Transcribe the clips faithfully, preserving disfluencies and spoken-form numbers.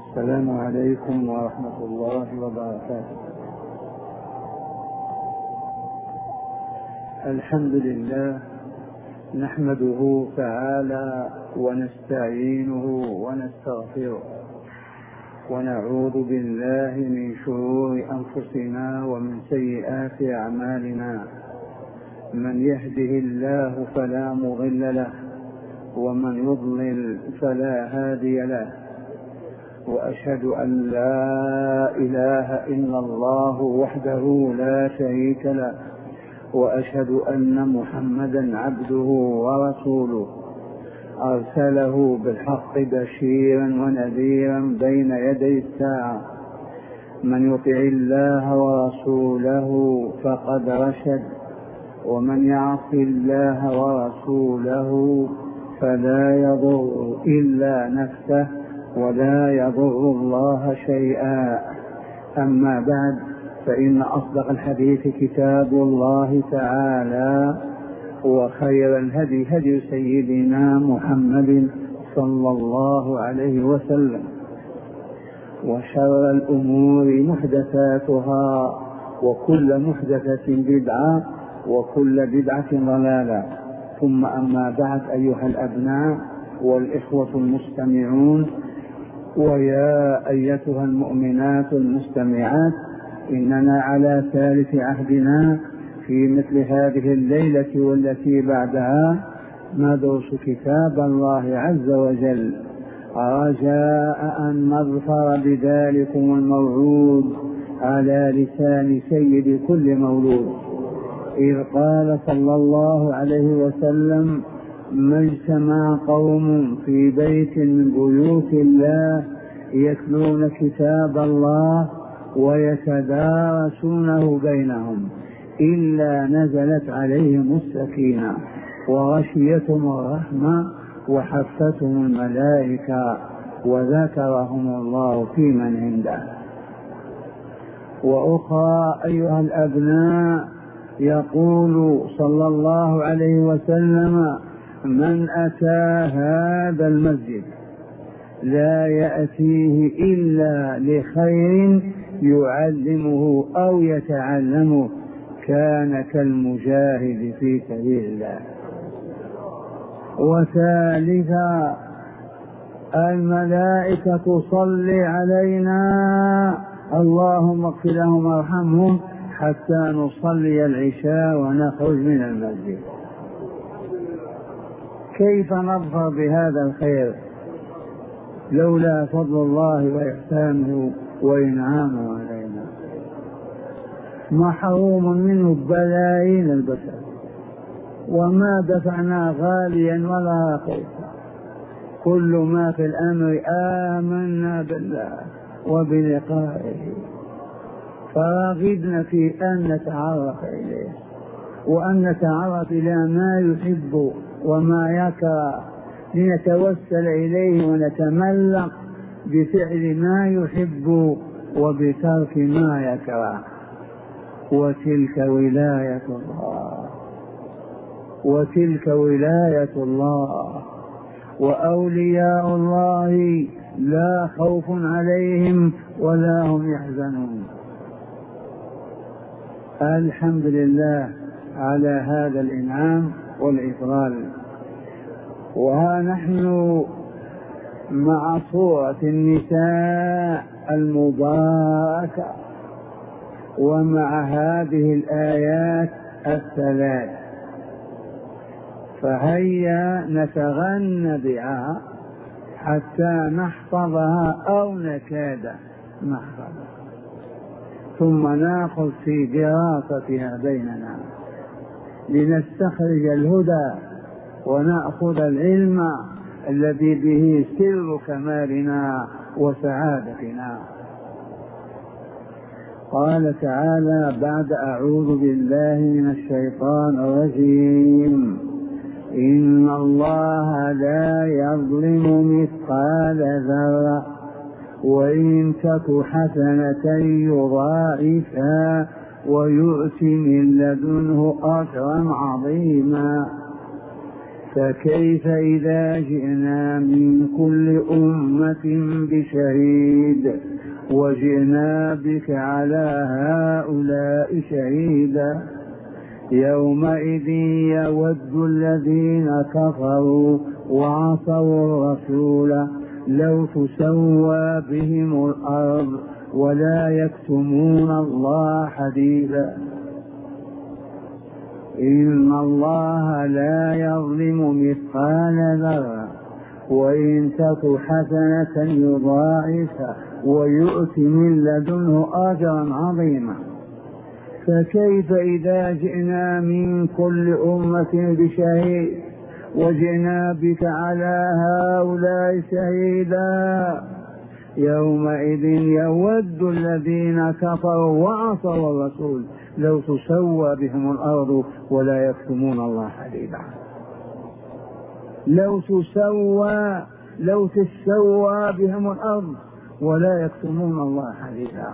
السلام عليكم ورحمة الله وبركاته. الحمد لله نحمده تعالى ونستعينه ونستغفره ونعوذ بالله من شرور أنفسنا ومن سيئات أعمالنا. من يهده الله فلا مضل له ومن يضلل فلا هادي له، وأشهد أن لا إله إلا الله وحده لا شريك له، وأشهد أن محمدا عبده ورسوله أرسله بالحق بشيرا ونذيرا بين يدي الساعة. من يطع الله ورسوله فقد رشد، ومن يعص الله ورسوله فلا يضر إلا نفسه ولا يضر الله شيئا. أما بعد، فإن أصدق الحديث كتاب الله تعالى، وخير الهدي هدي سيدنا محمد صلى الله عليه وسلم، وشر الأمور محدثاتها، وكل محدثة بدعة، وكل بدعة ضلالة. ثم أما بعد، أيها الأبناء والإخوة المستمعون، ويا أيتها المؤمنات المستمعات، إننا على ثالث عهدنا في مثل هذه الليلة والتي بعدها ندرس كتاب الله عز وجل، رجاء أن نظفر بذلكم الموعود على لسان سيد كل مولود، إذ قال صلى الله عليه وسلم: ما اجتمع قوم في بيت من بيوت الله يتلون كتاب الله ويتدارسونه بينهم إلا نزلت عليهم السكينة وغشيتهم الرحمة وحفتهم الملائكة وذكرهم الله في من عنده. وأخرى أيها الأبناء، يقول صلى الله عليه وسلم: من أتى هذا المسجد لا يأتيه إلا لخير يعلمه أو يتعلمه كان كالمجاهد في سبيل الله. وثالثا، الملائكة تصلي علينا اللهم اغفر لهم وارحمهم حتى نصلي العشاء ونخرج من المسجد. كيف نظفر بهذا الخير لولا فضل الله وإحسانه وإنعامه علينا؟ محروم منه بلايين البشر، وما دفعنا غاليا ولا رخيصا. كل ما في الأمر آمنا بالله وبلقائه، فرغبنا في أن نتعرف إليه وأن نتعرف إلى ما يحب وما يكره، لنتوسل إليه ونتملق بفعل ما يحب وبترك ما يكره. وتلك ولاية الله، وتلك ولاية الله وأولياء الله لا خوف عليهم ولا هم يحزنون. الحمد لله على هذا الإنعام والإفضال. وها نحن مع سورة النساء المباركة، ومع هذه الآيات الثلاث، فهيا نتغنى بها حتى نحفظها أو نكاد نحفظها، ثم نأخذ في دراستها بيننا لنستخرج الهدى ونأخذ العلم الذي به سر كمالنا وسعادتنا. قال تعالى بعد: أعوذ بالله من الشيطان الرجيم: إن الله لا يظلم مثقال ذرة وإن تك حسنة يضاعفها ويؤتي من لدنه أجرا عظيما. فكيف إذا جئنا من كل أمة بشهيد وجئنا بك على هؤلاء شهيدا يومئذ يود الذين كفروا وعصوا الرسول لو تسوى بهم الأرض ولا يكتمون الله حديثا إن الله لا يظلم مثقال ذرة وإن تك حسنة يضاعفها ويؤت من لدنه أجرا عظيما. فكيف إذا جئنا من كل أمة بشهيد وجئنا بك على هؤلاء شهيدا يومئذ يود الذين كفروا وعصوا الرسول لو تسوى بهم الأرض ولا يكتمون الله حديثا. لو تسوى لو تسوى بهم الأرض ولا يكتمون الله حديثا.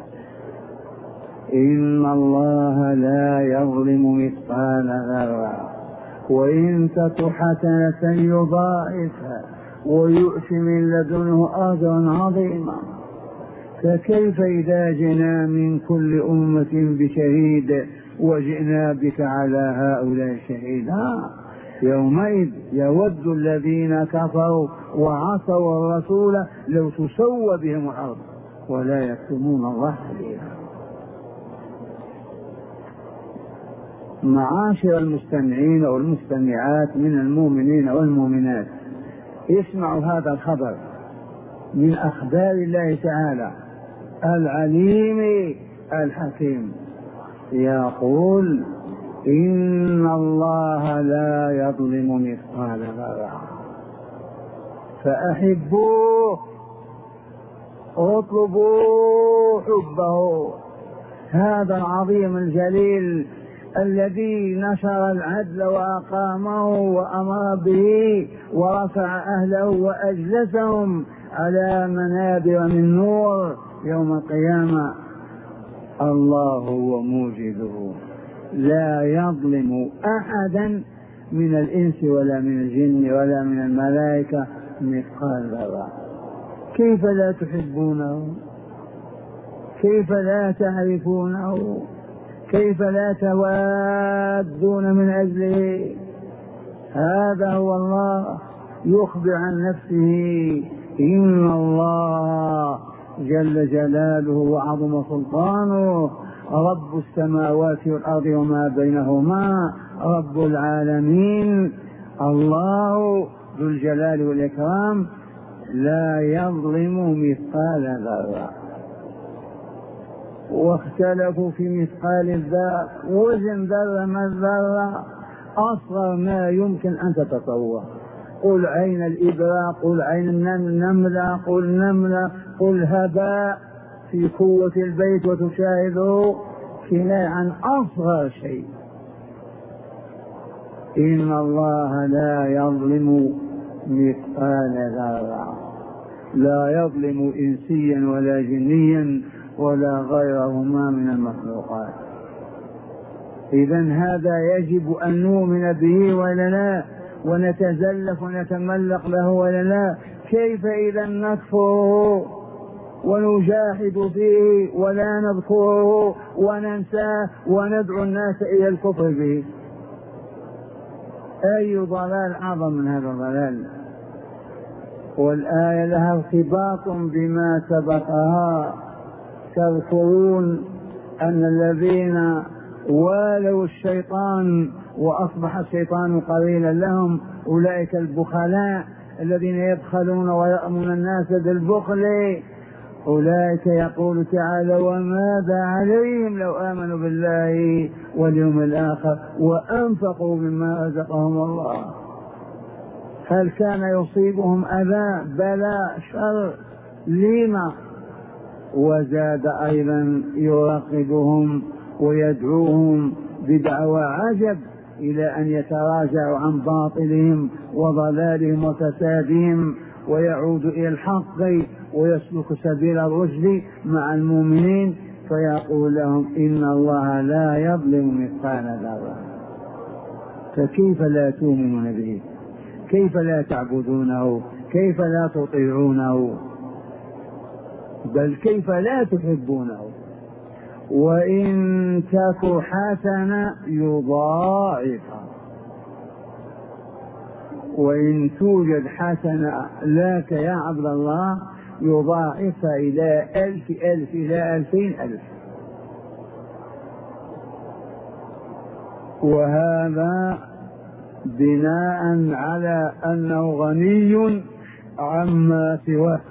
إن الله لا يظلم مثقال ذرة وإن تك حسنة يضاعفها ويؤت من لدنه أجرا عظيما. فكيف إذا جئنا من كل أمة بشهيد وجئنا بك على هؤلاء شهيدا يومئذ يود الذين كفروا وعصوا الرسول لو تسوى بهم الأرض ولا يكتمون الله حديثا. معاشر المستمعين والمستمعات من المؤمنين والمؤمنات، اسمعوا هذا الخبر من أخبار الله تعالى العليم الحكيم. يقول إن الله لا يظلم مثقال ذرة فأحبوه اطلبوا حبه. هذا العظيم الجليل الذي نشر العدل وأقامه وأمر به ورفع أهله وأجلسهم على منابر من نور يوم القيامة، الله هو موجده لا يظلم أحدا من الإنس ولا من الجن ولا من الملائكة مثقال ذرة. كيف لا تحبونه؟ كيف لا تعرفونه؟ كيف لا توادون من أجله؟ هذا هو الله يخبر عن نفسه. إن الله جل جلاله وعظم سلطانه رب السماوات والأرض وما بينهما رب العالمين. الله ذو الجلال والإكرام لا يظلم مثقال ذرة. واختلفوا في مثقال الذرة، وزن ذرة ما الذرة؟ أصغر ما يمكن أن تتصور. قل عين الإبرة، قل عين النملة، قل نملة، قل هباء في قوة البيت وتشاهده كناية عن أصغر شيء. إن الله لا يظلم مثقال ذرة، لا يظلم إنسيا ولا جنيا ولا غيرهما من المخلوقات. إذن هذا يجب أن نؤمن به ولا لا، ونتزلف ونتملق له ولا لا. كيف إذا نكفره ونجاهد فيه ولا نذكره وننساه وندعو الناس إلى الكفر به؟ أي ضلال أعظم من هذا الضلال؟ والآية لها ارتباط بما سبقها. تذكرون أن الذين والوا الشيطان وأصبح الشيطان قرينا لهم أولئك البخلاء الذين يبخلون ويأمرون الناس بالبخل. أولئك يقول تعالى وماذا عليهم لو آمنوا بالله واليوم الآخر وأنفقوا مما رزقهم الله. هل كان يصيبهم أذى؟ بلى. شر؟ لما؟ وزاد أيضا يراقبهم ويدعوهم بدعوى عجب إلى أن يتراجعوا عن باطلهم وضلالهم وفسادهم ويعود إلى الحق ويسلك سبيل الرشد مع المؤمنين، فيقول لهم إن الله لا يظلم مثقال ذرة. فكيف لا تؤمنون به؟ كيف لا تعبدونه؟ كيف لا تطيعونه؟ بل كيف لا تحبونه؟ وإن تك حسنة يضاعفها، وإن توجد حسنة لك يا عبد الله يضاعفها إلى ألف ألف إلى ألفين ألف. وهذا بناء على أنه غني عما سواه،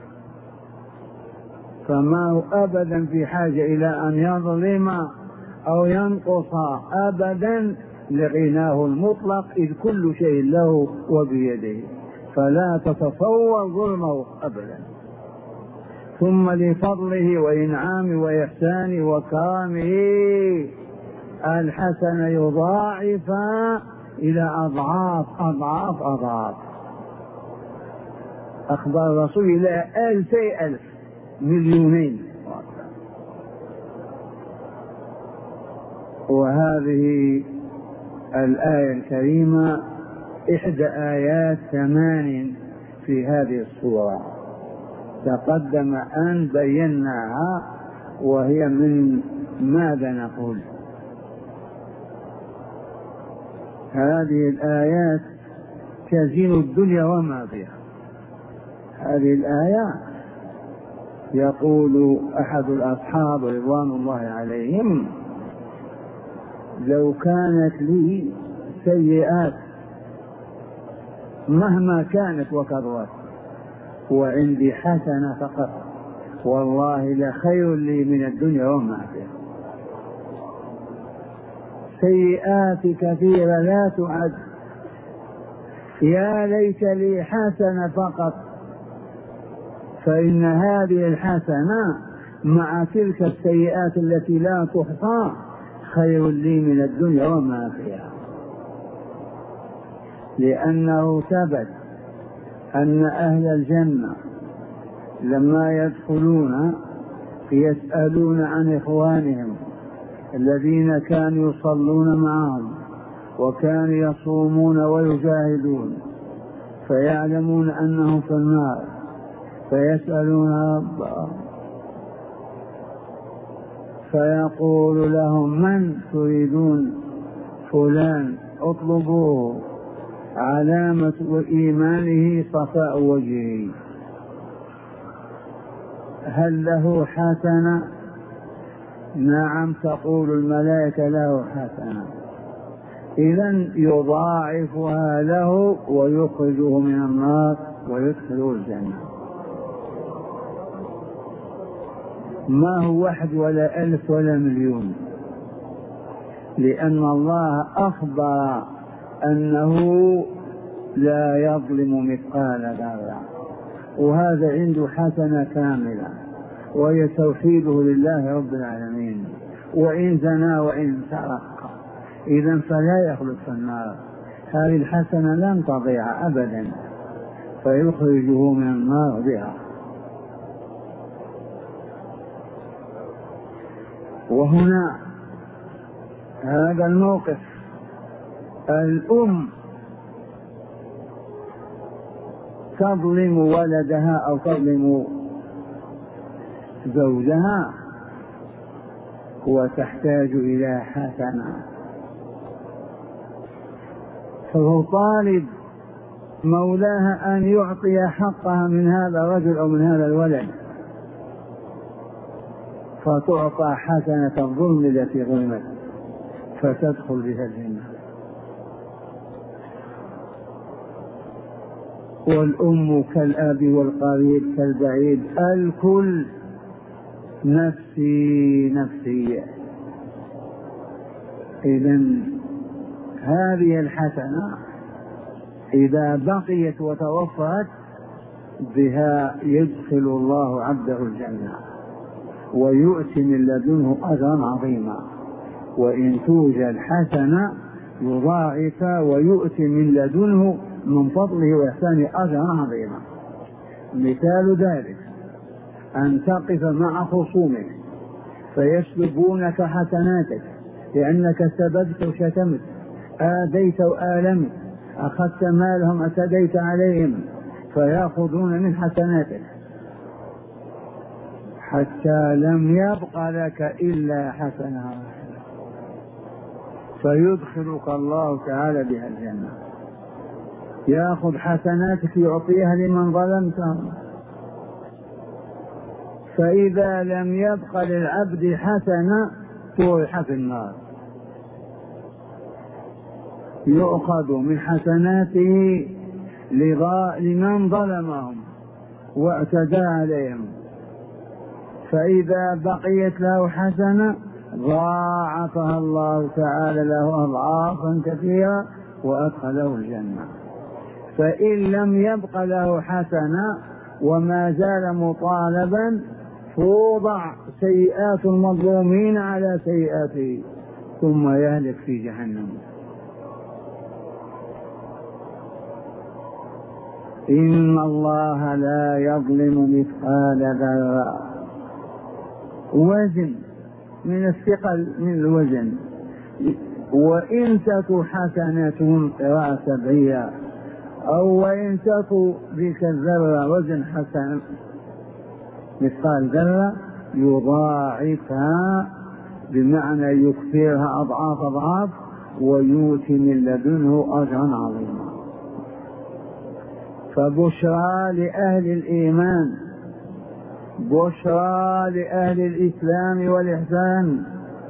فما هو أبدا في حاجة إلى أن يظلم أو ينقص أبدا لغناه المطلق، إذ كل شيء له وبيده، فلا تتصور ظلمه أبدا. ثم لفضله وإنعامه وإحسانه وكرمه الحسن يضاعف إلى أضعاف أضعاف أضعاف. أخبر الرسول إلى ألفي ألف، مليونين. وهذه الآية الكريمة إحدى آيات ثمان في هذه السورة، تقدم أن بيناها، وهي من ماذا نقول؟ هذه الآيات تزين الدنيا وما فيها. هذه الآيات يقول أحد الأصحاب رضوان الله عليهم: لو كانت لي سيئات مهما كانت وكثرت وعندي حسنة فقط والله لخير لي من الدنيا وما فيها. سيئات كثيرة لا تعد، يا ليت لي حسنة فقط، فإن هذه الحسنة مع تلك السيئات التي لا تحصى خير لي من الدنيا وما فيها. لأنه ثبت أن أهل الجنة لما يدخلون يسألون عن إخوانهم الذين كانوا يصلون معهم وكانوا يصومون ويجاهدون، فيعلمون أنهم في النار، فيسألون ربهم فيقول لهم: من تريدون؟ فلان، اطلبوه، علامة إيمانه صفاء وجهه. هل له حسنة؟ نعم، تقول الملائكة له حسنة. إذن يضاعفها له ويخرجه من النار ويدخله الجنة. ما هو واحد ولا ألف ولا مليون، لأن الله أخبر أنه لا يظلم مثقال ذرة، وهذا عنده حسنة كاملة وهي توحيده لله رب العالمين. وإن زنى وإن سرق إذن فلا يخلد في النار، هذه الحسنة لن تضيع أبدا، فيخرجه من النار بها. وهنا هذا الموقف، الأم تظلم ولدها أو تظلم زوجها وتحتاج إلى حسنة، فهو طالب مولاها أن يعطي حقها من هذا الرجل أو من هذا الولد، فتعطى حسنة الظلم التي ظلمت فتدخل بها الجنة. والأم كالأب والقريب كالبعيد، الكل نفسي نفسي. إذن هذه الحسنة إذا بقيت وتوفرت بها يدخل الله عبده الجنة ويؤتي من لدنه أجرا عظيما. وإن توجد حسنة يضاعف ويؤتي من لدنه من فضله وإحسانه أجرا عظيما. مثال ذلك أن تقف مع خصومك فيسلبونك حسناتك لأنك سببت وشتمت آذيت وآلمت، أخذت مالهم اعتديت عليهم، فيأخذون من حسناتك حتى لم يبق لك إلا حسنة، فيدخلك الله تعالى بها الجنة. يأخذ حسناتك يعطيها لمن ظلمتهم، فإذا لم يبق للعبد حسنة طرح في النار، يؤخذ من حسناته لمن ظلمهم واعتدى عليهم، فإذا بقيت له حسنة ضاعفها الله تعالى له أضعافا كثيرة وأدخله الجنة. فإن لم يبق له حسنة وما زال مطالبا توضع سيئات المظلومين على سيئاته ثم يهلك في جهنم. إن الله لا يظلم مثقال ذرة، وزن من الثقل من الوزن، وإن تك حسنة قراءة سبعية أو وإن تك بك الذرة وزن حسن مثقال ذرة يضاعفها، بمعنى يكثرها أضعاف أضعاف ويؤتي من لدنه أجرا عظيما. فبشرى لأهل الإيمان، بشرى لأهل الإسلام والإحسان،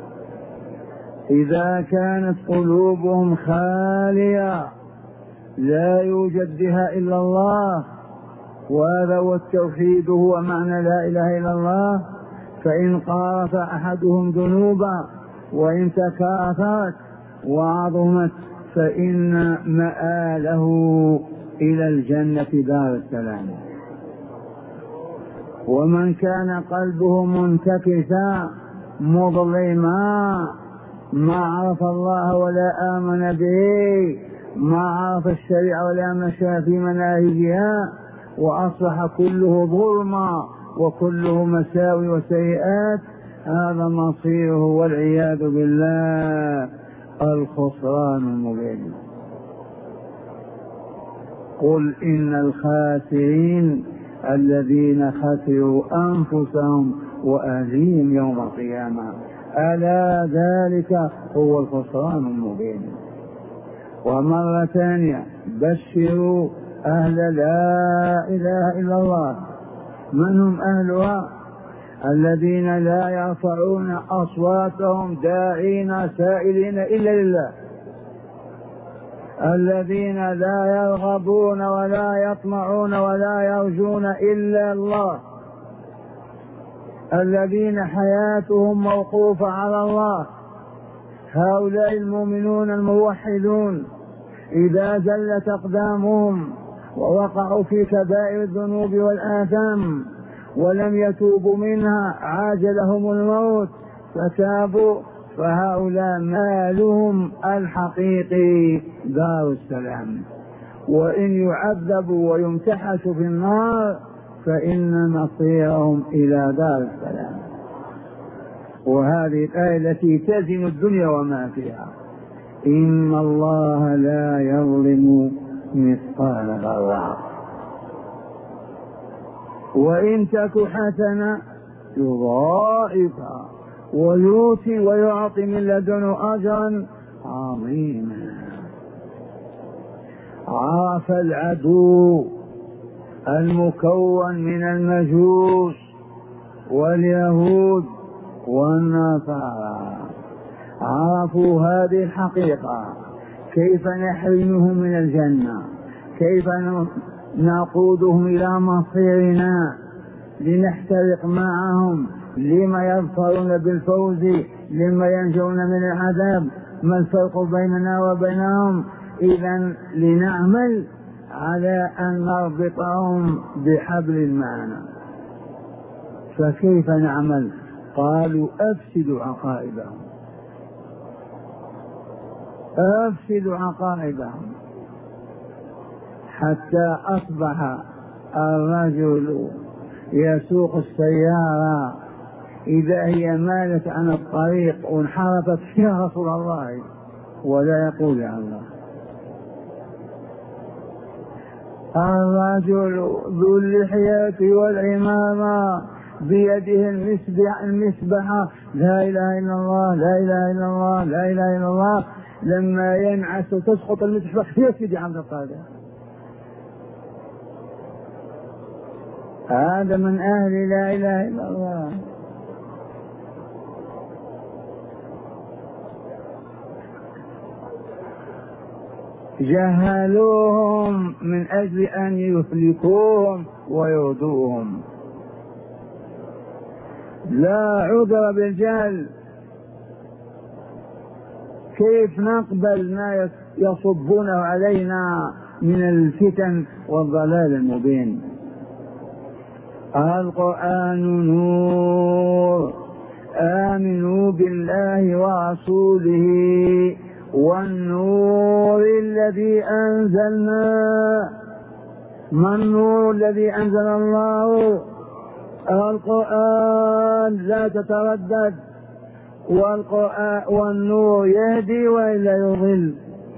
إذا كانت قلوبهم خالية لا يوجد بها إلا الله، وهذا هو التوحيد، هو معنى لا إله إلا الله. فإن قارف أحدهم ذنوبا وإن تكاثرت وعظمت فإن مآله إلى الجنة دار السلام. ومن كان قلبه منتكسا مظلما ما عرف الله ولا آمن به، ما عرف الشريعة ولا مشى في مناهجها، وأصبح كله ظلما وكله مساوي وسيئات، هذا مصيره والعياذ بالله الخسران المبين. قل إن الخاسرين الذين خسروا أنفسهم وأهليهم يوم القيامة، ألا ذلك هو الخسران المبين. ومرة ثانية بشروا أهل لا إله إلا الله. من هم أهلها؟ الذين لا يرفعون أصواتهم داعين سائلين إلا لله، الذين لا يرغبون ولا يطمعون ولا يرجون إلا الله، الذين حياتهم موقوفة على الله. هؤلاء المؤمنون الموحدون إذا زلت أقدامهم ووقعوا في كبائر الذنوب والآثام ولم يتوبوا منها عاجلهم الموت فتابوا، فهؤلاء مالهم الحقيقي دار السلام. وإن يعذبوا ويمتحشوا في النار فإن مصيرهم إلى دار السلام. وهذه الآية التي تزن الدنيا وما فيها. إن الله لا يظلم مثقال ذرة، وإن تك حسنة يضاعفها ويؤتي ويعطي من لدنه أجرا عظيما. عرف العدو المكون من المجوس واليهود والنصارى، عرفوا هذه الحقيقة، كيف نحرمهم من الجنة، كيف نقودهم إلى مصيرنا لنحترق معهم، لما يظفرون بالفوز، لما ينجون من العذاب، ما الفرق بيننا وبينهم؟ إذن لنعمل على أن نربطهم بحبل معنا. فكيف نعمل؟ قالوا أفسدوا عقائدهم، أفسدوا عقائدهم، حتى أصبح الرجل يسوق السيارة إذا هي مالت عن الطريق وانحرفت فيها رسول الله ولا يقول يا الله. الرجل ذو اللحية والعمامة بيده المسبحة لا إله إلا الله لا إله إلا الله لا إله إلا الله، لما ينعس وتسقط المسبحة يا سيدي عبد القادر، هذا من أهل لا إله إلا الله. جهلوهم من أجل أن يهلكوهم ويردوهم. لا عذر بالجهل. كيف نقبل ما يصبونه علينا من الفتن والضلال المبين؟ القرآن نور، آمنوا بالله ورسوله والنور الذي أنزلنا. ما النور الذي أنزل الله؟ القرآن، لا تتردد. والقرآن والنور يهدي وإلا يضل.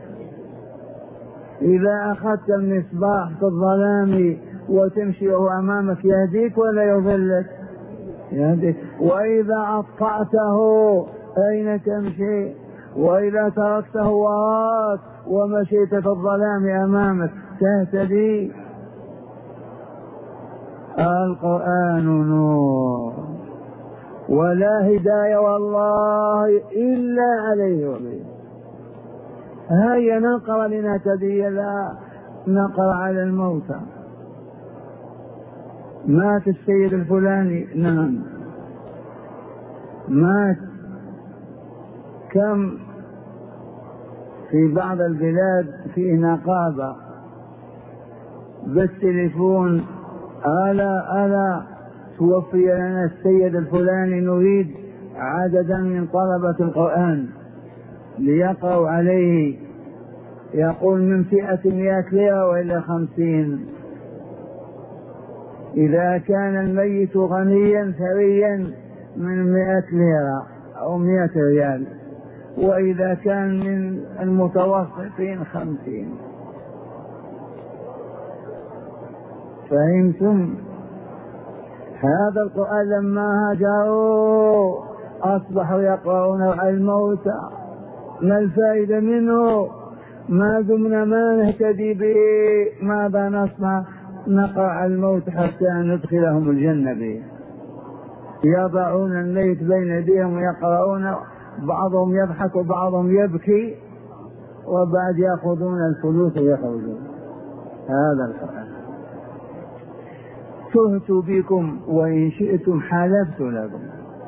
إذا أخذت المصباح في الظلام وتمشي أمامك يهديك ولا يضلك؟ يهديك. وإذا أطفأته أين تمشي؟ وإذا تركته وراك ومشيت في الظلام أمامك تهتدي؟ القرآن نور، ولا هداية والله إلا عليه وبه. هيا نقرأ لنهتدي، لا نقرأ على الموتى. مات السيد الفلاني، نعم مات. كم في بعض البلاد فيه نقابة بالتليفون، ألا ألا توفي لنا السيد الفلاني، نريد عددا من طلبة القرآن ليقرأوا عليه. يقول من فئة مئة ليرة وإلى خمسين. إذا كان الميت غنيا ثريا من مئة ليرة أو مئة ريال، وإذا كان من المتوسطين خمسين. فهمتم؟ هذا القرآن لما هاجروا أصبحوا يقرؤون على الموتى. ما الفائدة منه؟ ما دمنا ما نهتدي به ماذا نصنع؟ نقرأ على الموت حتى ندخلهم الجنة به. يضعون الميت بين أيديهم ويقرؤون، بعضهم يضحك وبعضهم يبكي، وبعد يأخذون الفلوس ويخرجون. هذا القرآن. تهت بكم وإن شئتم حلفت لكم.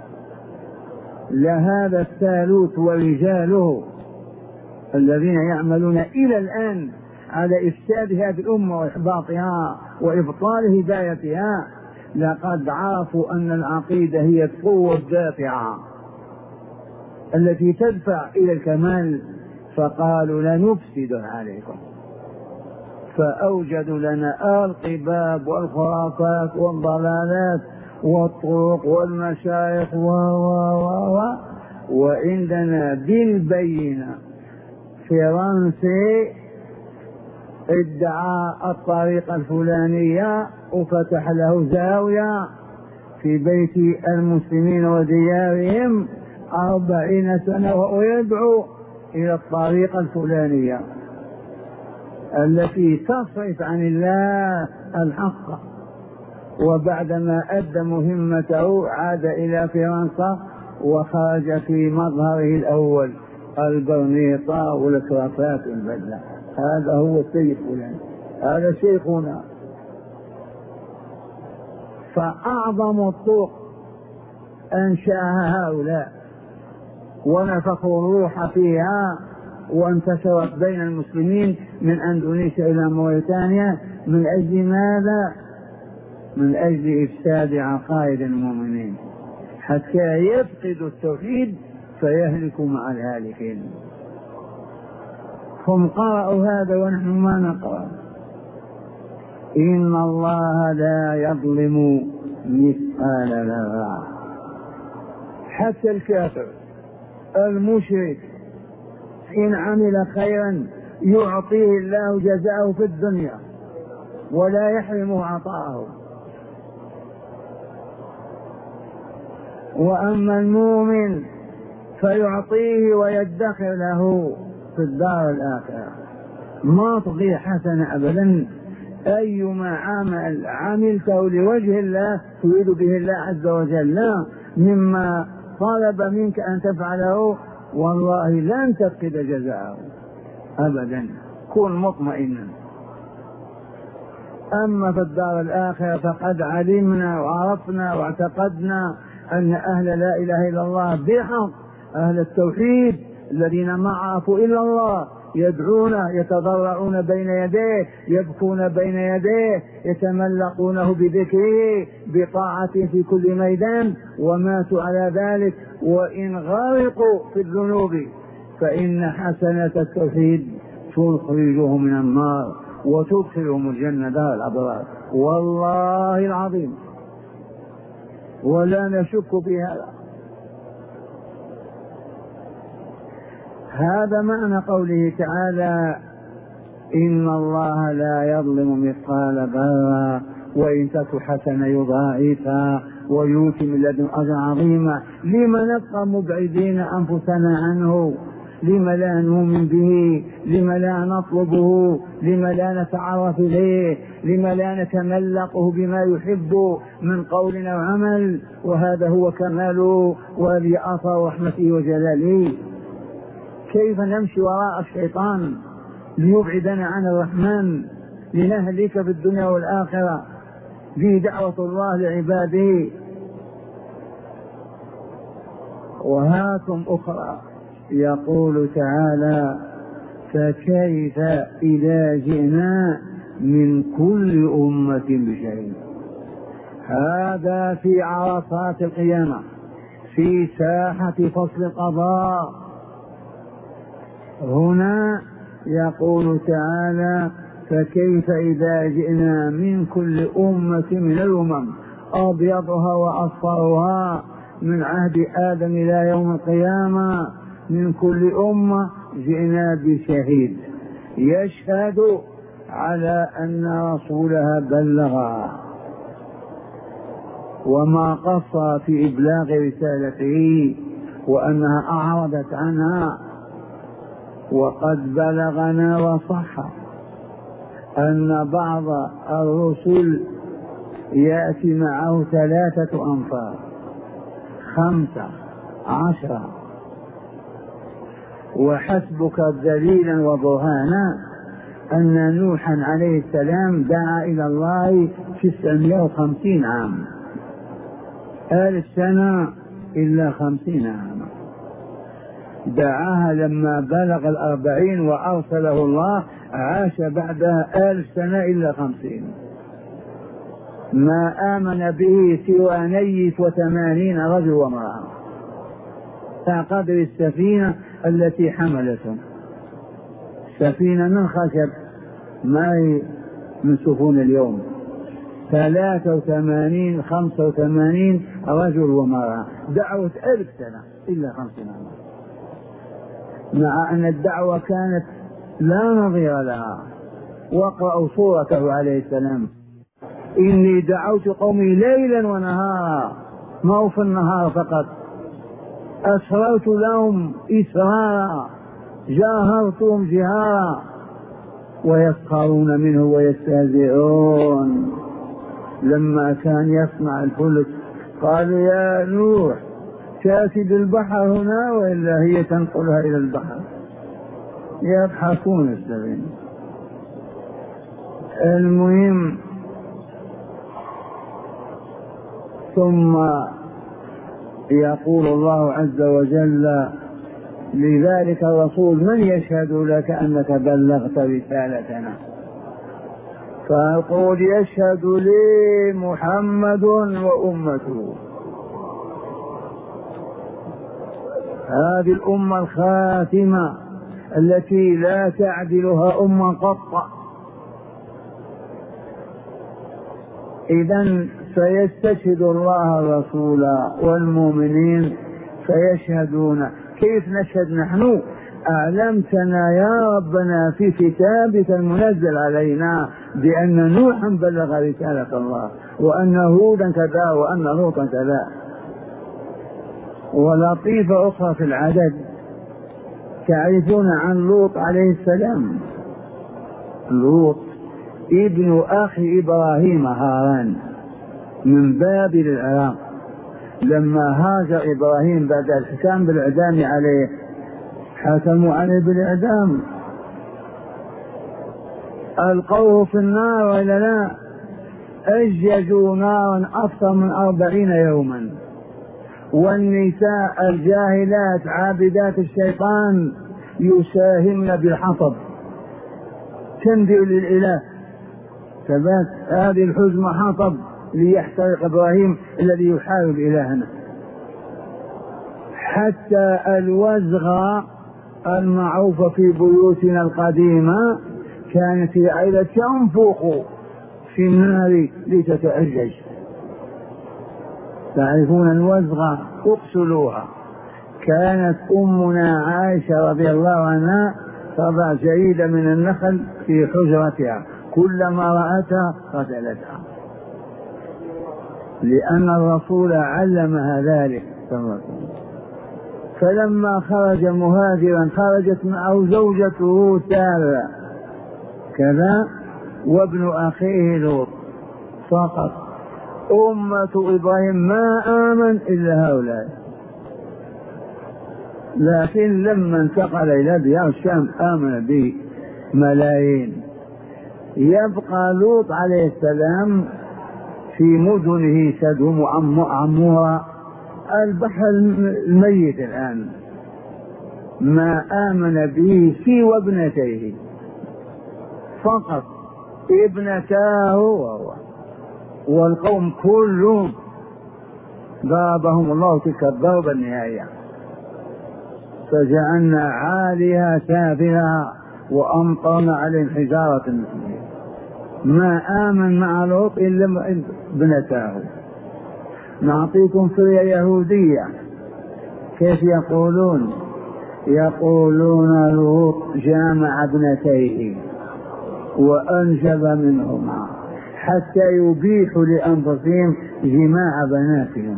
لهذا الثالوث ورجاله الذين يعملون إلى الآن على إفساد هذه الأمة وإحباطها وإبطال هدايتها، لقد عرفوا أن العقيدة هي القوة الدافعة التي تدفع إلى الكمال، فقالوا لنفسد عليكم، فأوجدوا لنا القباب والخرافات والضلالات والطرق والمشايخ و و و و وعندنا بالبينة فرنسي ادعى الطريقة الفلانية وفتح له زاوية في بيت المسلمين وديارهم أربعين سنة وهو يدعو إلى الطريقة الفلانية التي تصرف عن الله الحق. وبعدما أدى مهمته عاد إلى فرنسا وخرج في مظهره الأول، البرنيطة والكرافات والبدلة. هذا هو السيد فلان، هذا شيخنا. فأعظم الطرق أنشأها هؤلاء ونفخوا الروح فيها وانتشرت بين المسلمين من أندونيسيا إلى موريتانيا. من أجل ماذا؟ من أجل إفساد عقائد المؤمنين حتى يفقدوا التوحيد فيهلكوا مع الهالكين. هم قرأوا هذا ونحن ما نقرأ. إن الله لا يظلم مثقال ذرة. حتى الكافر المشرك إن عمل خيرا يعطيه الله جزاءه في الدنيا ولا يحرمه عطاءه. وأما المؤمن فيعطيه ويدخر له في الدار الآخرة. ما تضيع حسنة أبدا، أيما عمل عملته لوجه الله تريد به الله عز وجل، لا مما طلب منك أن تفعله، والله لن تفقد جزاءه أبدا، كن مطمئنا. أما في الدار الآخرة فقد علمنا وعرفنا واعتقدنا أن أهل لا إله إلا الله بحق، أهل التوحيد الذين ما عرفوا إلا الله، يدعون يتضرعون بين يديه، يبكون بين يديه، يتملقونه بذكره بطاعته في كل ميدان، وماتوا على ذلك. وإن غرقوا في الذنوب فإن حسنة التوحيد تخرجهم من النار وتدخلهم الجنة دار الأبرار، والله العظيم، ولا نشك في هذا. هذا معنى قوله تعالى: إن الله لا يظلم مثقال ذرة وإن تك حسنة يضاعفها ويؤتي من لدن أجرا عظيما. لم نبقى مبعدين أنفسنا عنه؟ لم لا نؤمن به؟ لم لا نطلبه؟ لم لا نتعرف إليه؟ لم لا نتملقه بما يحب من قول وعمل؟ وهذا هو كماله وهذه آثار رحمته وجلاله. كيف نمشي وراء الشيطان ليبعدنا عن الرحمن، لنهلك في الدنيا والآخرة؟ دي دعوة الله لعباده. وهاكم أخرى يقول تعالى: فكيف إذا جئنا من كل أمة بشهيد. هذا في عرصات القيامة، في ساحة فصل القضاء. هنا يقول تعالى: فكيف إذا جئنا من كل أمة من الأمم أبيضها وأصفرها من عهد آدم إلى يوم القيامة، من كل أمة جئنا بشهيد يشهد على أن رسولها بلغها وما قصر في إبلاغ رسالته وأنها أعرضت عنها. وقد بلغنا وصح أن بعض الرسل يأتي معه ثلاثة أنفار، خمسة عشرة، وحسبك دليلا وبرهانا أن نوحا عليه السلام دعا إلى الله تسعمائة وخمسين عام، ألف سنة إلا خمسين عاما. دعاها لما بلغ الأربعين وأرسله الله، عاش بعدها ألف سنة إلا خمسين. ما آمن به سوى نيف وثمانين رجل وامرأة، كقدر السفينة التي حملتهم، سفينة من خشب ما هي من سفن اليوم، ثلاثة وثمانين خمسة وثمانين رجل وامرأة، دعوة ألف سنة إلا خمسين عام، مع أن الدعوة كانت لا نظير لها. واقرأوا صورته عليه السلام: إني دعوت قومي ليلا ونهارا، ما هو في النهار فقط، أسررت لهم إسرارا، جاهرتهم جهارا، ويسخرون منه ويستهزئون. لما كان يصنع الفلك قالوا: يا نوح تأتي بالبحر هنا وإلا هي تنقلها إلى البحر، يضحكون السبيل. المهم، ثم يقول الله عز وجل لذلك الرسول: من يشهد لك أنك بلغت رسالتنا؟ فيقول: يشهد لي محمد وأمته، هذه الأمة الخاتمة التي لا تعدلها أمة قط. إذن فيستشهد الله الرسول والمؤمنين فيشهدون. كيف نشهد نحن؟ أعلمتنا يا ربنا في كتابك المنزل علينا بأن نوحا بلغ رسالة الله، وأن هودا كذا، وأن لوطا كذا. ولطيفة أخرى في العدد، تعرفون عن لوط عليه السلام؟ لوط ابن أخي إبراهيم هاران من بابل العراق، لما هاجر إبراهيم بعد الحكام بالإعدام عليه حكموا عليه بالإعدام، ألقوه في النار ولا لا؟ أججوا نارا أكثر من أربعين يوما، والنساء الجاهلات عابدات الشيطان يساهمن بالحطب تنبئ للإله، ثبات هذه الحزمة حطب ليحترق إبراهيم الذي يحارب إلهنا. حتى الوزغة المعروفة في بيوتنا القديمة كانت هي عائلة تنفخ في النار لتتأجج. تعرفون الوزغة؟ اقتلوها. كانت أمنا عائشة رضي الله عنها تضع جريدة من النخل في حجرتها، كلما رأتها قتلتها، لأن الرسول علمها ذلك. فلما خرج مهاجرا خرجت معه زوجته سارة كذا وابن أخيه لوط فقط. أمة إبراهيم ما آمن إلا هؤلاء، لكن لما انتقل إلى ديار الشام آمن به ملايين. يبقى لوط عليه السلام في مدنه سدوم وعمورة، البحر الميت الآن، ما آمن به سوى ابنتيه فقط، ابنتاه وهو، والقوم كلهم ضربهم الله تلك الضربة النهائية، فجعلنا عاليها سافلها وأمطرنا عليهم حجارة المسلمين. ما آمن مع لوط إلا ابنتاه. نعطيكم فرية يهودية كيف يقولون؟ يقولون لوط جامع ابنتيه وأنجب منهما حتى يبيحوا لأنفسهم جماع بناتهم.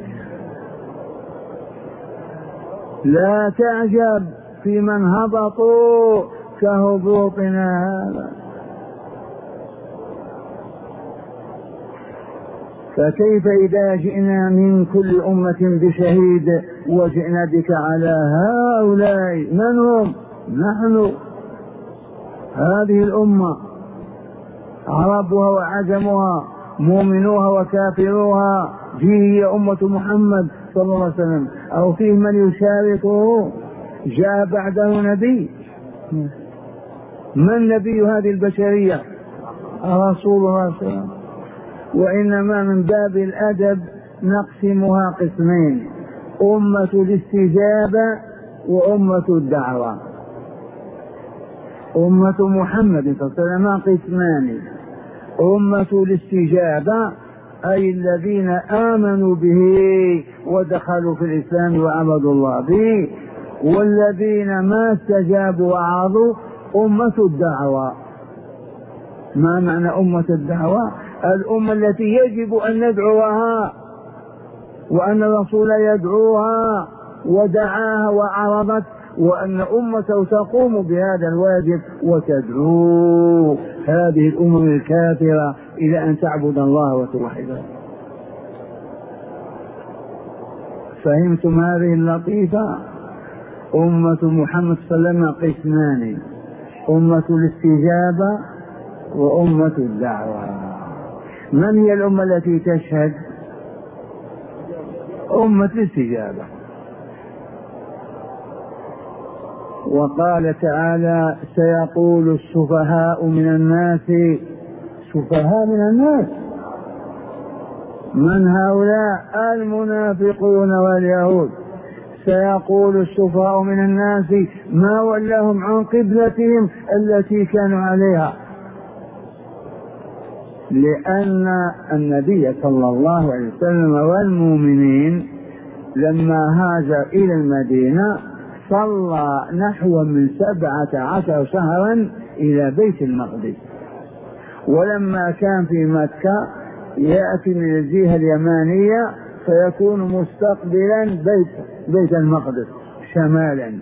لا تعجب في من هبطوا كهبوطنا هذا. فكيف إذا جئنا من كل أمة بشهيد وجئنا بك على هؤلاء؟ من هم؟ نحن هذه الأمة، عربها وعجمها، مؤمنوها وكافروها، هي أمة محمد صلى الله عليه وسلم، أو فيه من يشاركه؟ جاء بعده نبي. من نبي هذه البشرية؟ رسول الله صلى الله عليه وسلم. وإنما من باب الأدب نقسمها قسمين: أمة الاستجابة وأمة الدعوة. أمة محمد صلى الله عليه وسلم قسمان: أمة الاستجابة أي الذين آمنوا به ودخلوا في الإسلام وعبدوا الله به، والذين ما استجابوا وعرضوا أمة الدعوة. ما معنى أمة الدعوة؟ الأمة التي يجب أن ندعوها، وأن الرسول يدعوها ودعاها وعرضت، وأن أمته تقوم بهذا الواجب وتدعو هذه الأمم الكافرة إلى أن تعبد الله وتوحده. فهمتم هذه اللطيفة؟ أمة محمد صلى الله عليه وسلم قسمان: أمة الاستجابة وأمة الدعوة. من هي الأمة التي تشهد؟ أمة الاستجابة. وقال تعالى: سيقول السفهاء من الناس. سفهاء من الناس من هؤلاء؟ المنافقون واليهود. سيقول السفهاء من الناس ما ولاهم عن قبلتهم التي كانوا عليها. لأن النبي صلى الله عليه وسلم والمؤمنين لما هاجر إلى المدينة صلى نحو من سبعة عشر شهرا إلى بيت المقدس. ولما كان في مكة يأتي من الجهة اليمانية فيكون مستقبلا بيت, بيت المقدس شمالا.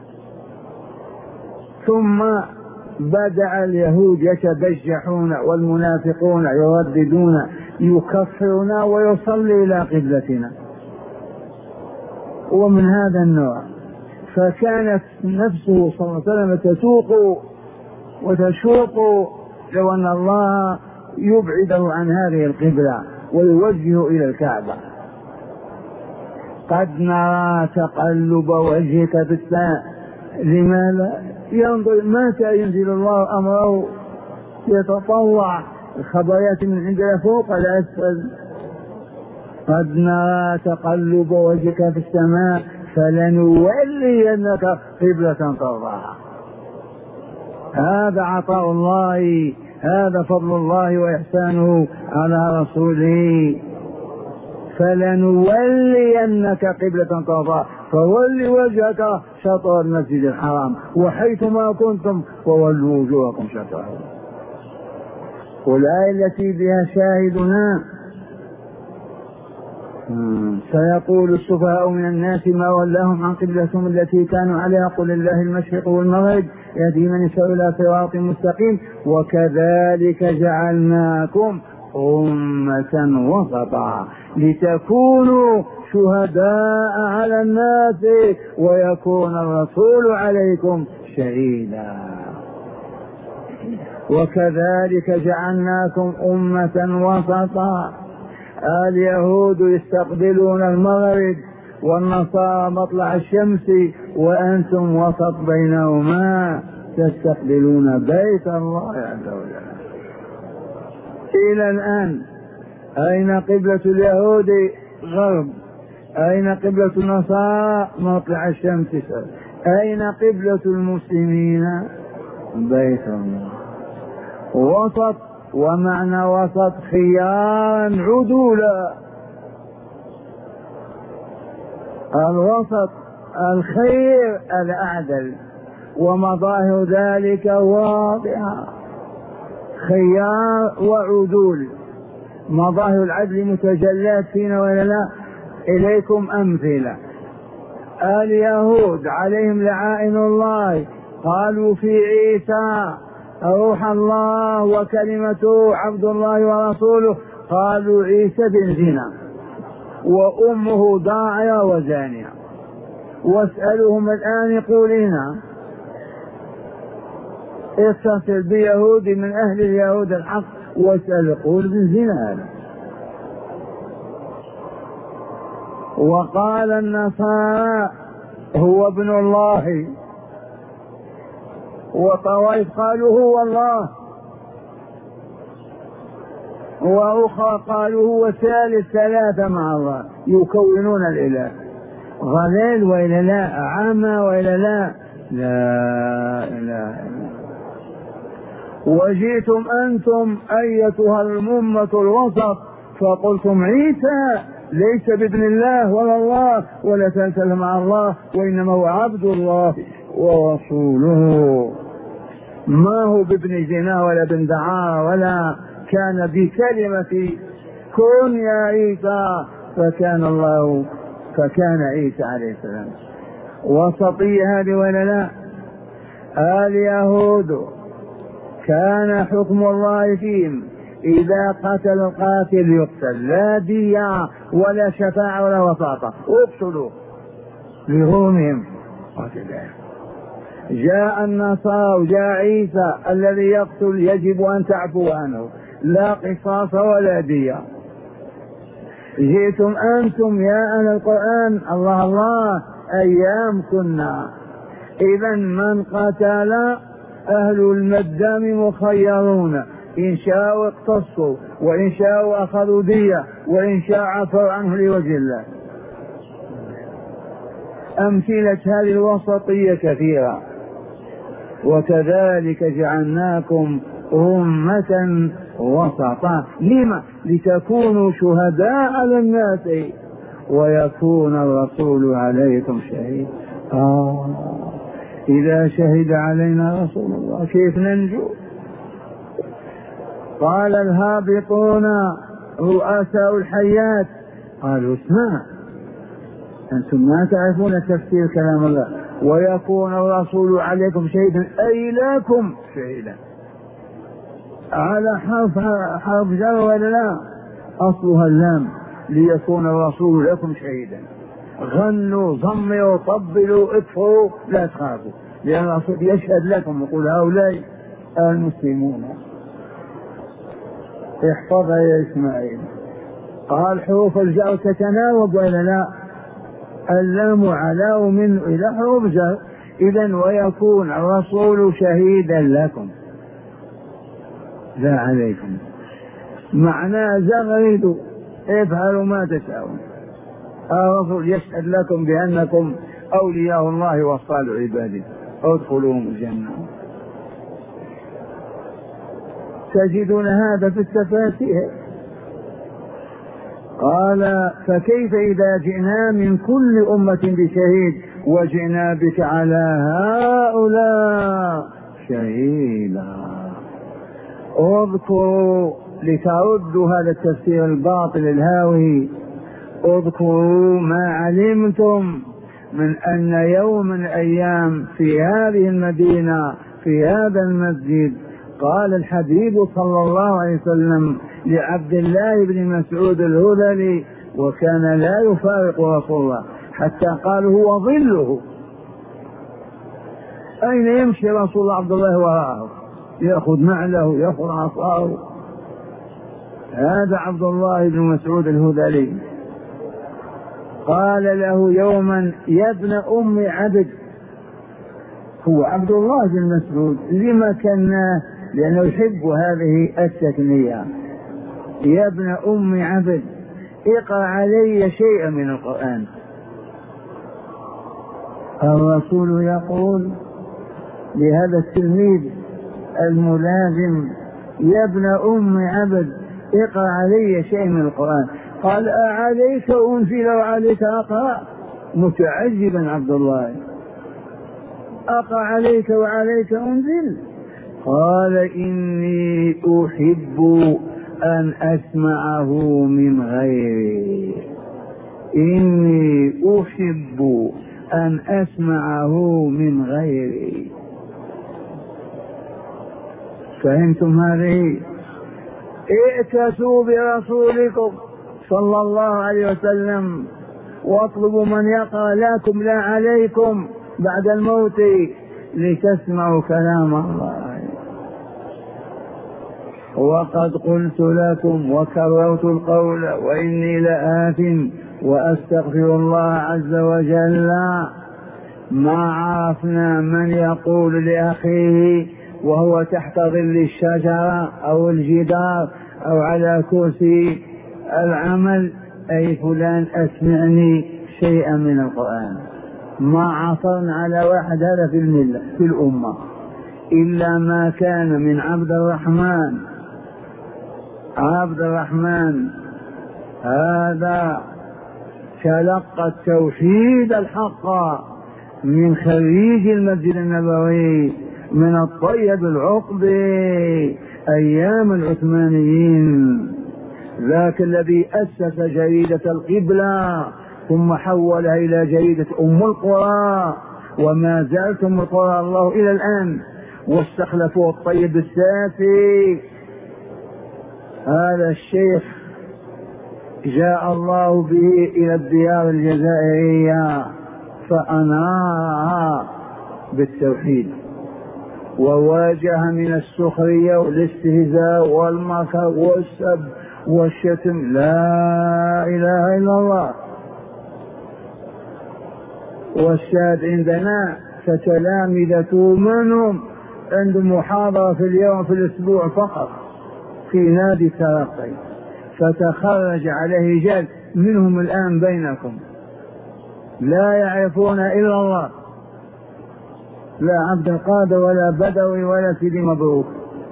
ثم بدأ اليهود يتبجحون والمنافقون يرددون يكفرنا ويصلي إلى قبلتنا ومن هذا النوع. فكانت نفسه صلى الله عليه وسلم تسوق وتشوق لو أن الله يبعده عن هذه القبلة ويوجهه إلى الكعبة. قد نرى تقلب وجهك في السماء. لماذا؟ ينظر متى ينزل الله أمره، يتطوع الخبريات من عندنا فوق إلى أسفل. قد نرى تقلب وجهك في السماء فلنولينك قبلة ترضاها. هذا عطاء الله، هذا فضل الله وإحسانه على رسوله. فلنولينك قبلة ترضاها فول وجهك شطر المسجد الحرام وحيثما كنتم فولوا وجوهكم شطره. والآية التي بها شاهدنا سيقول السفهاء من الناس ما ولاهم عن قبلتهم التي كانوا عليها قل الله المشرق والمغرب يهدي من يشاء إلى صراط مستقيم وكذلك جعلناكم أمة وسطا لتكونوا شهداء على الناس ويكون الرسول عليكم شهيدا. وكذلك جعلناكم أمة وسطا. اليهود يستقبلون المغرب والنصارى مطلع الشمس وأنتم وسط بينهما تستقبلون بيت الله عز وجل. إلى الآن أين قبلة اليهود؟ غرب. أين قبلة النصارى؟ مطلع الشمس. أين قبلة المسلمين؟ بيت الله. وسط، ومعنى وسط خيارا عدولا. الوسط الخير الأعدل، ومظاهر ذلك واضحة، خيار وعدول. مظاهر العدل متجلات فينا ولا لا؟ إليكم أمثلة. اليهود عليهم لعائن الله قالوا في عيسى روح الله وكلمته عبد الله ورسوله، قالوا عيسى بن زنا وأمه ضاعية وزانية. واسألهم الآن يقولون اتصل بيهود من أهل اليهود الحق واسأل يقول بن زنا هذا. وقال النصارى هو ابن الله، وطوائف قالوا هو الله، وأخرى قالوا هو ثالث ثلاثة مع الله، يكونون الإله. غليل وإلا لا؟ عامة وإلا لا؟ لا إله إلا. وجئتم أنتم أيتها الأمة الوسط فقلتم عيسى ليس بابن الله ولا الله ولا تمثل مع الله وإنما هو عبد الله ورسوله، ما هو بابن زنا ولا بن دعارة ولا كان بكلمة كن يا عيسى فكان الله فكان عيسى عليه السلام. وسطية هذه ولا لا؟ اليهود كان حكم الله فيهم إذا قتل القاتل يقتل، لا دية ولا شفاعة ولا وساطة، اقتلوا لظلمهم. جاء النصارى وجاء عيسى الذي يقتل يجب أن تعفو عنه، لا قصاص ولا دية. جئتم أنتم يا أهل القرآن الله الله أيام كنا. إذا من قتل أهل المدام مخيرون، إن شاءوا اقتصوا وإن شاءوا أخذوا دية وإن شاء عفوا عنه لوجه الله. أمثلة هذه الوسطية كثيرة. وكذلك جعلناكم أمة وسطا. لما؟ لتكونوا شهداء على الناس ويكون الرسول عليكم شهيد. آه إذا شهد علينا رسول الله كيف ننجو؟ قال الهابطون رؤساء الحيات قالوا اسمع أنتم ما تعرفون تفسير كلام الله ويكون الرسول عليكم شهيدا أي لكم شهيدا على حرف حرف جر ولا لا؟ أصلها اللام ليكون الرسول لكم شهيدا. غنوا ضموا طبلوا اكفروا لا تخافوا لأن الرسول يشهد لكم يقول هؤلاء المسلمون. احفظها يا إسماعيل. قال حروف الجر تتناوب ولا لا؟ اللام على ومن إلى حروف جر. إذن ويكون الرسول شهيدا لكم لا عليكم معناه زغردوا افعلوا ما تشاءون. الرسول يشهد لكم بأنكم أولياء الله وصالح عباده ادخلوهم الجنة. تجدون هذا في التفاسير. قال فكيف إذا جئنا من كل أمة بشهيد وجئنا بك على هؤلاء شهيدا. اذكروا لتردوا هذا التفسير الباطل الهاوي اذكروا ما علمتم من أن يوم من الأيام في هذه المدينة في هذا المسجد قال الحبيب صلى الله عليه وسلم لعبد الله بن مسعود الهذلي وكان لا يفارق رسول الله حتى قال هو ظله. أين يمشي رسول الله عبد الله وراءه يأخذ نعله يأخذ عصاه. هذا عبد الله بن مسعود الهذلي قال له يوما يا ابن أم عبد. هو عبد الله بن مسعود لما كان لأنه يحب هذه التكنية. يا ابن أم عبد اقرأ علي شيئا من القرآن. الرسول يقول لهذا التلميذ الملازم يا ابن أم عبد اقرأ علي شيء من القرآن. قال أعليك أنزل وعليك أقرأ؟ متعجبا عبد الله أقرأ عليك وعليك أنزل؟ قال إني أحب أن أسمعه من غيري إني أحب أن أسمعه من غيري. فهمتم هذه؟ ائتسوا برسولكم صلى الله عليه وسلم واطلبوا من يقرأ لكم لا عليكم بعد الموت لتسمعوا كلام الله. وقد قلت لكم وكررت القول وإني لآثم وأستغفر الله عز وجل ما عرفنا من يقول لأخيه وهو تحت ظل الشجرة أو الجدار أو على كرسي العمل أي فلان أسمعني شيئا من القرآن. ما عثرنا على واحد هذا في الملة في الأمة إلا ما كان من عبد الرحمن. عبد الرحمن هذا تلقى التوحيد الحق من خريج المسجد النبوي من الطيب العقبي أيام العثمانيين. ذاك الذي أسس جريدة القبلة ثم حولها إلى جريدة أم القرى وما زالت أم القرى الله إلى الآن واستخلفوا الطيب السافي. هذا الشيخ جاء الله به إلى الديار الجزائرية فأنارها بالتوحيد وواجه من السخرية والاستهزاء والمكر والسب والشتم لا إله إلا الله. والشاهد عندنا فتلامذته منهم عندهم محاضرة في اليوم في الأسبوع فقط في نادي الترقي فتخرج عليه رجال منهم الآن بينكم لا يعرفون إلا الله لا عبد القادر ولا بدوي ولا سيدي مبروك.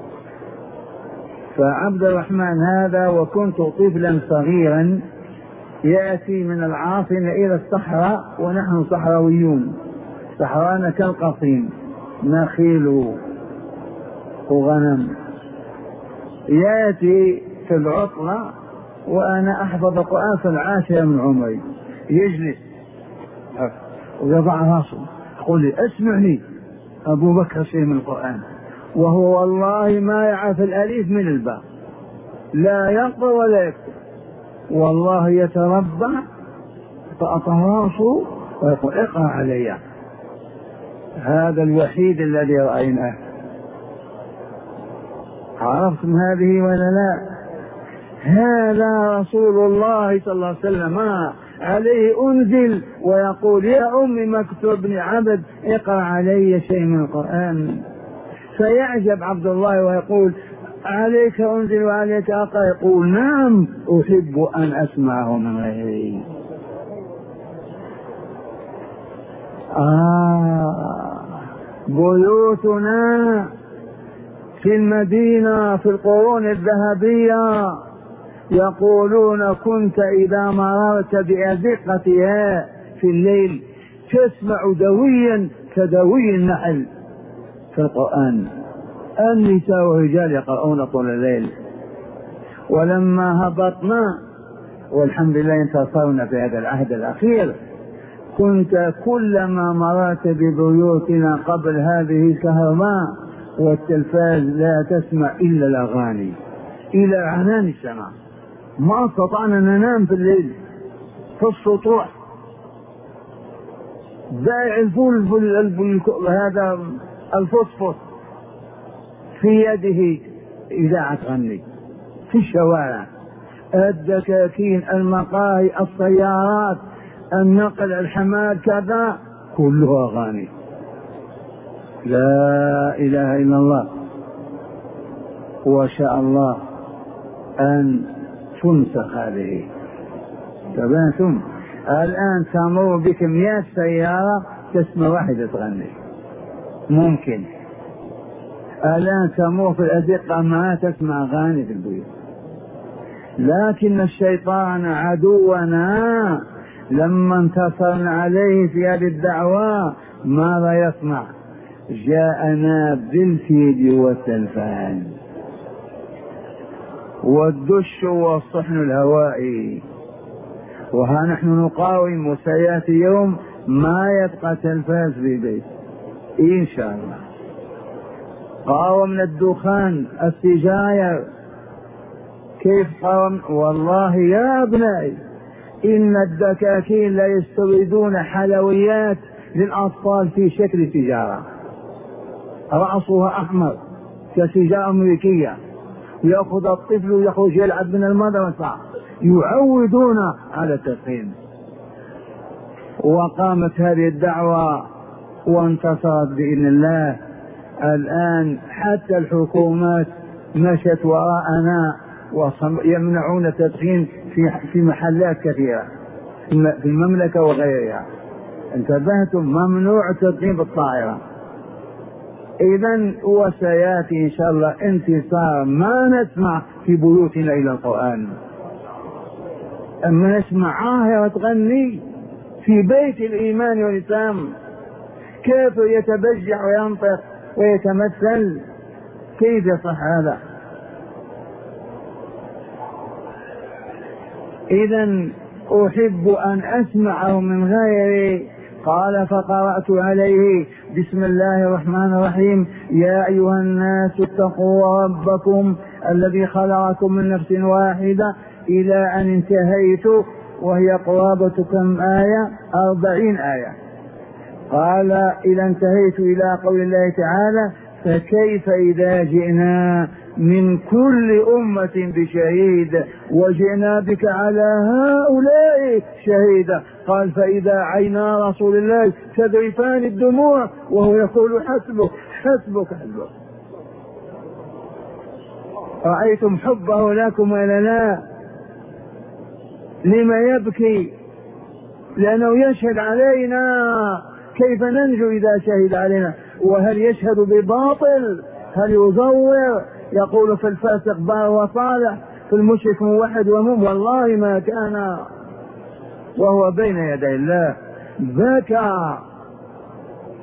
فعبد الرحمن هذا وكنت طفلا صغيرا يأتي من العاصمة إلى الصحراء ونحن صحراويون صحرانا كالقصيم، نخيل وغنم. ياتي في العطلة وأنا أحفظ القرآن في العاشرة من عمري، يجلس ويضع راسه يقول لي اسمعني أبو بكر شيء من القرآن، وهو والله ما يعرف الأليف من الباء، لا يقرأ ولا يكتب، والله يتربع فأطى راسه ويقول اقرأ علي. هذا الوحيد الذي رأيناه. عرفتم هذه ولا لا؟ هذا رسول الله صلى الله عليه وسلم عليه أنزل ويقول يا أمي مكتوب لي عبد اقرأ علي شيء من القرآن. فيعجب عبد الله ويقول عليك أنزل وعليك أقرأ، يقول نعم أحب أن أسمعه من غيري. آه بيوتنا في المدينة في القرون الذهبية يقولون كنت إذا مررت بأزقتها في الليل تسمع دويا كدوي النحل في القرآن. النساء والرجال يقرؤون طول الليل. ولما هبطنا والحمد لله انتصرنا في هذا العهد الأخير، كنت كلما مررت ببيوتنا قبل هذه الكهرباء والتلفاز لا تسمع إلا الأغاني إلى عنان السماء. ما استطعنا ننام في الليل في السطوح. بائع الفول هذا الفوسفور في يده إذاعة تغني في الشوارع، الدكاكين المقاهي السيارات النقل الحمال كذا كلها أغاني. لا إله إلا الله. وشاء الله أن تنسخ هذه. تبانتم الآن تمر بك مئة سيارة تسمع واحدة تغني، ممكن الآن تمر في الأزقة ما تسمع أغاني في البيوت. لكن الشيطان عدونا لما انتصرنا عليه في هذه الدعوة ماذا يصنع؟ جاءنا بالفيد والتلفان والدش والصحن الهوائي، وها نحن نقاوم وسيأتي يوم ما يبقى تلفاز في بيت إن شاء الله. قاومنا الدخان السجاير، كيف قاوم؟ والله يا ابنائي إن الدكاكين لا يستوردون حلويات للأطفال في شكل سيجارة رأسها أحمر كسيجارة أمريكية، يأخذ الطفل ويخرج يلعب من المدرسة، يعودون على التدخين. وقامت هذه الدعوة وانتصرت بإذن الله. الآن حتى الحكومات مشت وراءنا ويمنعون التدخين في في محلات كثيرة في المملكة وغيرها. انتبهتم؟ ممنوع التدخين بالطائرة. إذن وسيأتي إن شاء الله انتصار، ما نسمع في بيوتنا إلى القرآن، أما نسمع عاهرة تغني في بيت الإيمان والإسلام. كيف يتبجح وينطق ويتمثل؟ كيف يصح هذا؟ إذن أحب أن أسمعه من غيري. قال فقرأت عليه بسم الله الرحمن الرحيم يا أيها الناس اتقوا ربكم الذي خلقكم من نفس واحدة إلى أن انتهيت، وهي قرابة كم آية؟ أربعين آية. قال إلى انتهيت إلى قول الله تعالى فكيف إذا جئنا من كل أمة بشهيد وجئنا بك على هؤلاء شهيدا. قال فإذا عينا رسول الله تذرفان الدموع وهو يقول حسبك حسبك حسبك. رأيتم حبه لكم ولا لا؟ لما يبكي؟ لأنه يشهد علينا. كيف ننجو إذا شهد علينا؟ وهل يشهد بباطل؟ هل يزور؟ يقول في الفاسق بار وصالح، في المشرك موحد ومؤمن. والله ما كان وهو بين يدي الله بكى.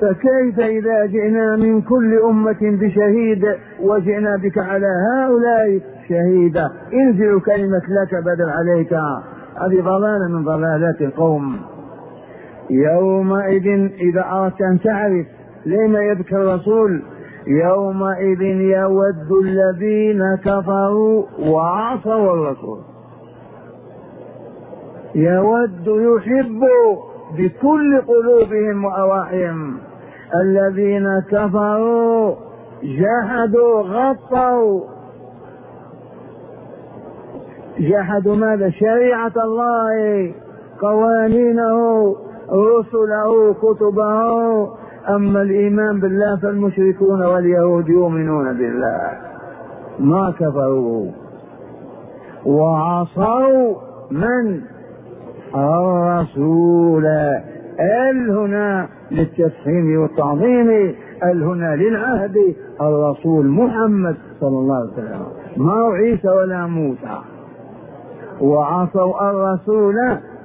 فكيف إذا جئنا من كل أمة بشهيد وجئنا بك على هؤلاء شهيدا؟ انزل كلمة لك بدل عليك. هذه ضلالة من ضلالات القوم. يومئذ إذا أردت أن تعرف لما يذكر الرسول، يومئذ يود الذين كفروا وعصوا الرسول، يود يحب بكل قلوبهم وأرواحهم الذين كفروا جحدوا غطوا جحدوا ماذا؟ شريعة الله، قوانينه، رسله، كتبه. أما الإيمان بالله فالمشركون واليهود يؤمنون بالله ما كفروا. وعصوا من؟ الرسول. ال هنا للتفخيم والتعظيم، ال هنا للعهد، الرسول محمد صلى الله عليه وسلم، ما هو عيسى ولا موسى. وعصوا الرسول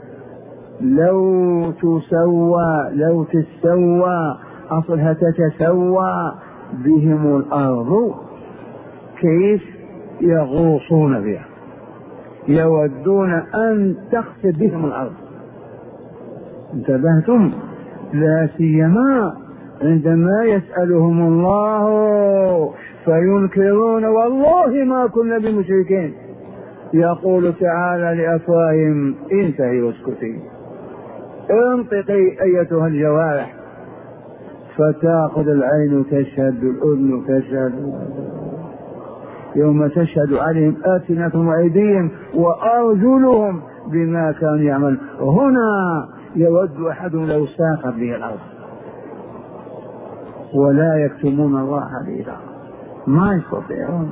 لو تسوى لو تسوى أصلها تتسوى بهم الأرض. كيف؟ يغوصون بها، يودون أن تخسف بهم الأرض. انتبهتم؟ لا سيما عندما يسألهم الله فينكرون والله ما كنا بمشركين. يقول تعالى لأفواههم انتهي واسكتي، انطقي أيتها الجوارح. فتأخذ العين تشهد، الأذن تشهد، يوم تشهد عليهم ألسنتهم وأيديهم وأرجلهم بما كانوا يعملون. هنا يود أحدهم لو ساقت به الأرض ولا يكتمون الله حديثا، ما يستطيعون.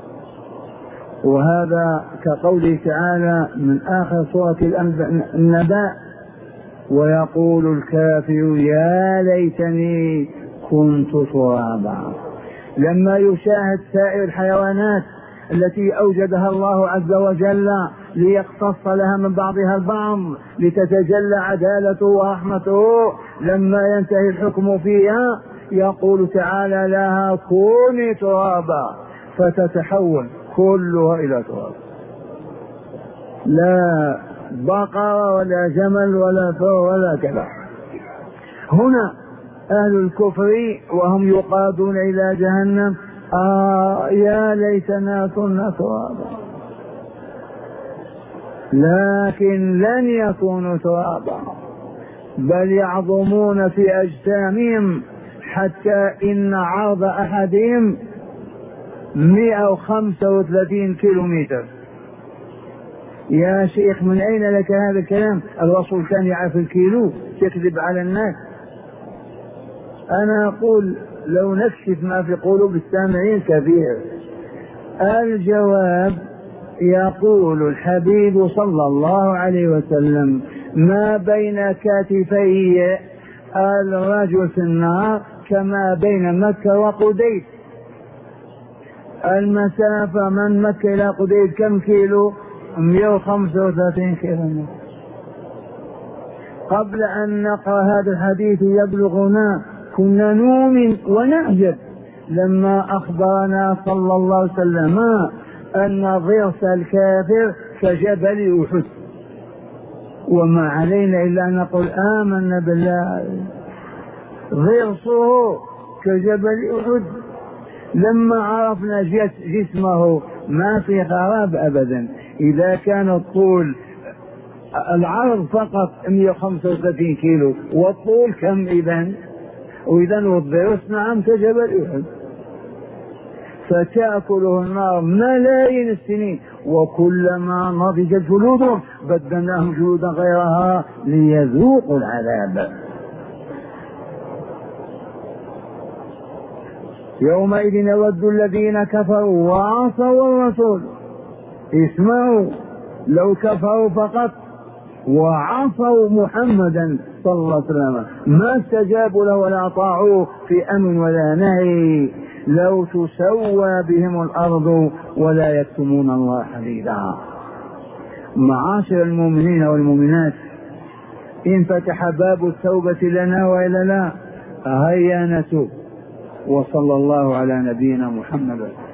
وهذا كقوله تعالى من آخر سورة النبأ: ويقول الكافر يا ليتني كنت ترابا. لما يشاهد سائر الحيوانات التي أوجدها الله عز وجل ليقتص لها من بعضها البعض لتتجلى عدالته ورحمته، لما ينتهي الحكم فيها يقول تعالى لها كوني ترابا، فتتحول كلها إلى تراب، لا بقرة ولا جمل ولا ثور ولا كذا. هنا أهل الكفر وهم يقادون إلى جهنم: آه يا ليتنا كنا ترابا. لكن لن يكونوا ترابا، بل يعظمون في أجسامهم حتى إن عرض أحدهم مئة وخمسة وثلاثين كيلو متر. يا شيخ من أين لك هذا الكلام؟ الرسول كان يعرف الكيلو، تكذب على الناس. أنا أقول لو نكشف ما في قلوب السامعين كثير. الجواب: يقول الحبيب صلى الله عليه وسلم: ما بين كتفي الرجل في النار كما بين مكة وقديد. المسافة من مكة إلى قديد كم كيلو؟ مئة وخمسة وثلاثين كيلو. قبل أن نقرأ هذا الحديث يبلغنا كنا نؤمن ونعجب لما أخبرنا صلى الله عليه وسلم أن ضرس الكافر كجبل أحد، وما علينا إلا أن نقول آمنا بالله. ضرسه كجبل أحد. لما عرفنا جسمه ما في خراب أبدا. إذا كان الطول العرض فقط مئة وخمسة وثلاثين كيلو والطول كم إذن؟ وإذن والضرس نعم كجبل أحد. فتأكله النار ملايين السنين، وكلما نضجت جلودهم بدلناهم جلودا غيرها ليذوقوا العذاب. يومئذ يود الذين كفروا وعصوا الرسول. اسمعوا، لو كفروا فقط وعصوا محمدا صلى الله عليه وسلم ما استجابوا له ولا أطاعوه في أمن ولا نهي، لو تسوى بهم الأرض ولا يكتمون الله حديدا. معاشر المؤمنين والمؤمنات، إن فتح باب التوبة لنا وإلا لا، هيا نتوب. وصلى الله على نبينا محمد.